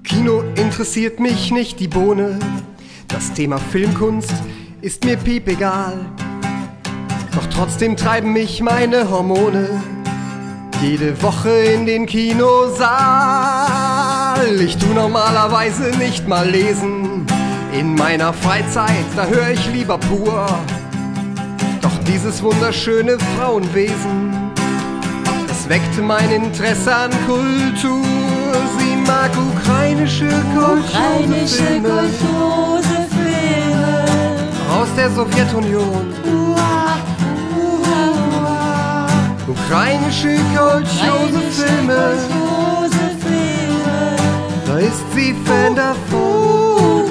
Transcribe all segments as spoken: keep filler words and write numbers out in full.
Kino interessiert mich nicht die Bohne, das Thema Filmkunst ist mir piepegal. Doch trotzdem treiben mich meine Hormone jede Woche in den Kinosaal. Ich tu normalerweise nicht mal lesen, in meiner Freizeit, da hör ich lieber pur. Doch dieses wunderschöne Frauenwesen, es weckte mein Interesse an Kultur. Sie mag ukrainische Kolchose-Filme aus der Sowjetunion. Ukrainische Kolchose-Filme, da ist sie Fan davon.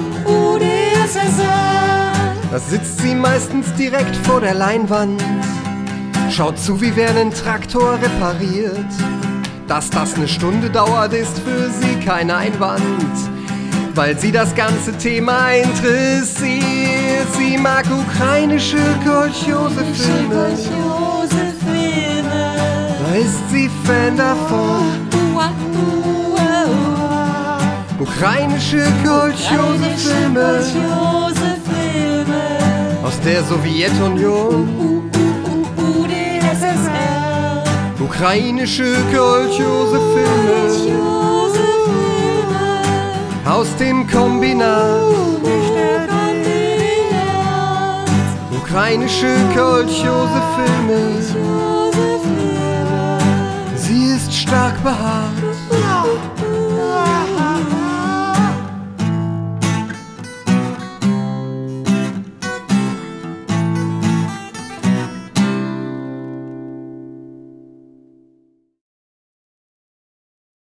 Da sitzt sie meistens direkt vor der Leinwand, schaut zu, wie wer einen Traktor repariert. Dass das eine Stunde dauert, ist für sie kein Einwand, weil sie das ganze Thema interessiert. Sie mag ukrainische Kolchose-Filme, da ist sie Fan davon. Ukrainische Kolchose-Filme aus der Sowjetunion. Ukrainische Kolchose-Filme aus dem Kombinat. Ukrainische Kolchose-Filme, sie ist stark behaart.